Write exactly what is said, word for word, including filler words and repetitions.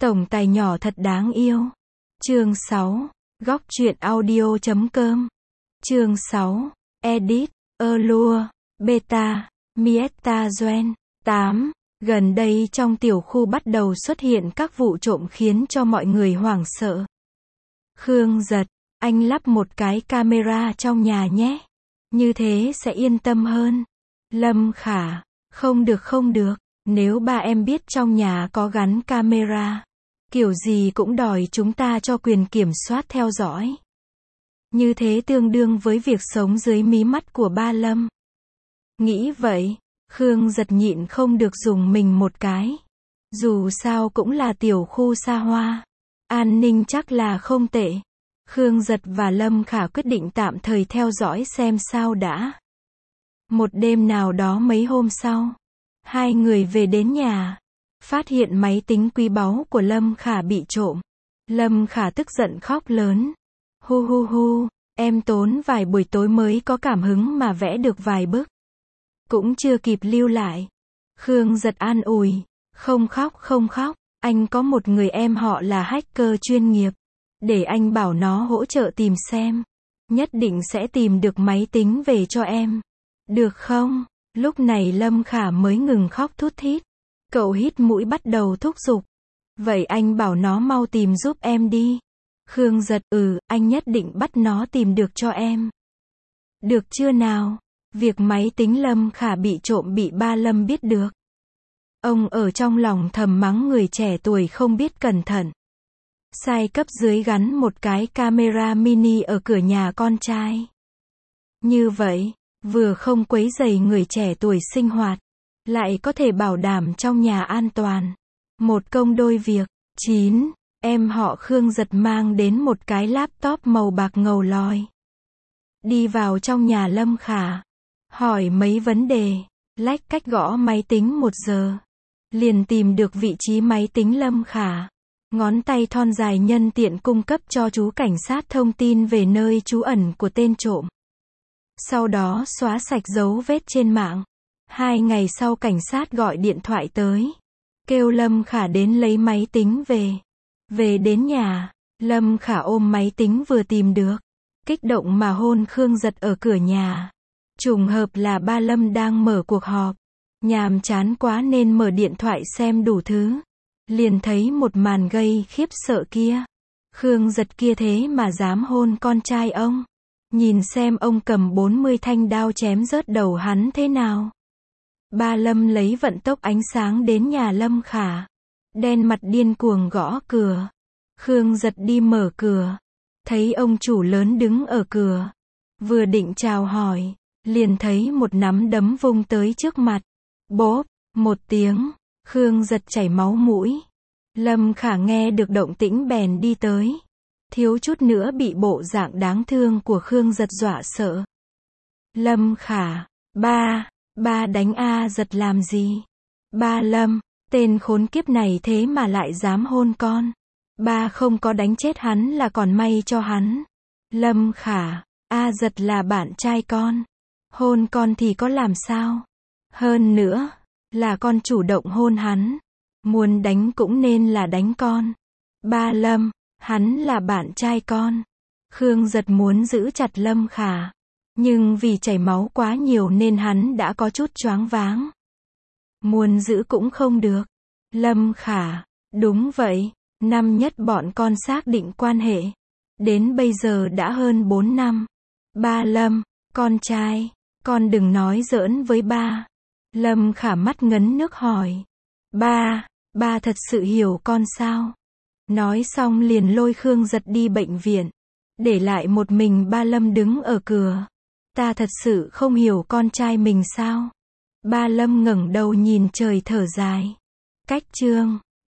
Tổng tài nhỏ thật đáng yêu. Chương sáu. Góc truyện audio chấm com. Chương sáu. Edit, Allure, Beta, Mietta Joen. tám. Gần đây trong tiểu khu bắt đầu xuất hiện các vụ trộm khiến cho mọi người hoảng sợ. Khương Giật, anh lắp một cái camera trong nhà nhé. Như thế sẽ yên tâm hơn. Lâm Khả, không được không được, nếu ba em biết trong nhà có gắn camera, kiểu gì cũng đòi chúng ta cho quyền kiểm soát theo dõi. Như thế tương đương với việc sống dưới mí mắt của ba Lâm. Nghĩ vậy, Khương Giật nhịn không được dùng mình một cái. Dù sao cũng là tiểu khu xa hoa, an ninh chắc là không tệ. Khương Giật và Lâm Khả quyết định tạm thời theo dõi xem sao đã. Một đêm nào đó mấy hôm sau, hai người về đến nhà, phát hiện máy tính quý báu của Lâm Khả bị trộm. Lâm Khả tức giận khóc lớn. Hu hu hu, em tốn vài buổi tối mới có cảm hứng mà vẽ được vài bức. Cũng chưa kịp lưu lại. Khương Giật an ủi. Không khóc không khóc, anh có một người em họ là hacker chuyên nghiệp. Để anh bảo nó hỗ trợ tìm xem. Nhất định sẽ tìm được máy tính về cho em. Được không? Lúc này Lâm Khả mới ngừng khóc thút thít. Cậu hít mũi bắt đầu thúc giục. Vậy anh bảo nó mau tìm giúp em đi. Khương Giật, ừ, anh nhất định bắt nó tìm được cho em. Được chưa nào? Việc máy tính Lâm Khả bị trộm bị ba Lâm biết được. Ông ở trong lòng thầm mắng người trẻ tuổi không biết cẩn thận. Sai cấp dưới gắn một cái camera mini ở cửa nhà con trai. Như vậy, vừa không quấy rầy người trẻ tuổi sinh hoạt, lại có thể bảo đảm trong nhà an toàn. Một công đôi việc. chín. Em họ Khương Giật mang đến một cái laptop màu bạc ngầu lòi. Đi vào trong nhà Lâm Khả. Hỏi mấy vấn đề. Lách cách gõ máy tính một giờ. Liền tìm được vị trí máy tính Lâm Khả. Ngón tay thon dài nhân tiện cung cấp cho chú cảnh sát thông tin về nơi trú ẩn của tên trộm. Sau đó xóa sạch dấu vết trên mạng. Hai ngày sau cảnh sát gọi điện thoại tới. Kêu Lâm Khả đến lấy máy tính về. Về đến nhà, Lâm Khả ôm máy tính vừa tìm được. Kích động mà hôn Khương Giật ở cửa nhà. Trùng hợp là ba Lâm đang mở cuộc họp. Nhàm chán quá nên mở điện thoại xem đủ thứ. Liền thấy một màn gây khiếp sợ kia. Khương Giật kia thế mà dám hôn con trai ông. Nhìn xem ông cầm bốn mươi thanh đao chém rớt đầu hắn thế nào. Ba Lâm lấy vận tốc ánh sáng đến nhà Lâm Khả. Đen mặt điên cuồng gõ cửa. Khương Giật đi mở cửa. Thấy ông chủ lớn đứng ở cửa. Vừa định chào hỏi, liền thấy một nắm đấm vung tới trước mặt. Bốp, một tiếng, Khương Giật chảy máu mũi. Lâm Khả nghe được động tĩnh bèn đi tới. Thiếu chút nữa bị bộ dạng đáng thương của Khương Giật dọa sợ. Lâm Khả, ba, ba đánh A Giật làm gì? Ba Lâm, tên khốn kiếp này thế mà lại dám hôn con. Ba không có đánh chết hắn là còn may cho hắn. Lâm Khả, A Giật là bạn trai con. Hôn con thì có làm sao? Hơn nữa, là con chủ động hôn hắn. Muốn đánh cũng nên là đánh con. Ba Lâm, hắn là bạn trai con. Khương Giật muốn giữ chặt Lâm Khả. Nhưng vì chảy máu quá nhiều nên hắn đã có chút choáng váng. Muốn giữ cũng không được. Lâm Khả, đúng vậy, năm nhất bọn con xác định quan hệ. Đến bây giờ đã hơn bốn năm. Ba Lâm, con trai, con đừng nói giỡn với ba. Lâm Khả mắt ngấn nước hỏi. Ba, ba thật sự hiểu con sao? Nói xong liền lôi Khương Giật đi bệnh viện. Để lại một mình ba Lâm đứng ở cửa. Ta thật sự không hiểu con trai mình sao? Ba Lâm ngẩng đầu nhìn trời thở dài. Cách chương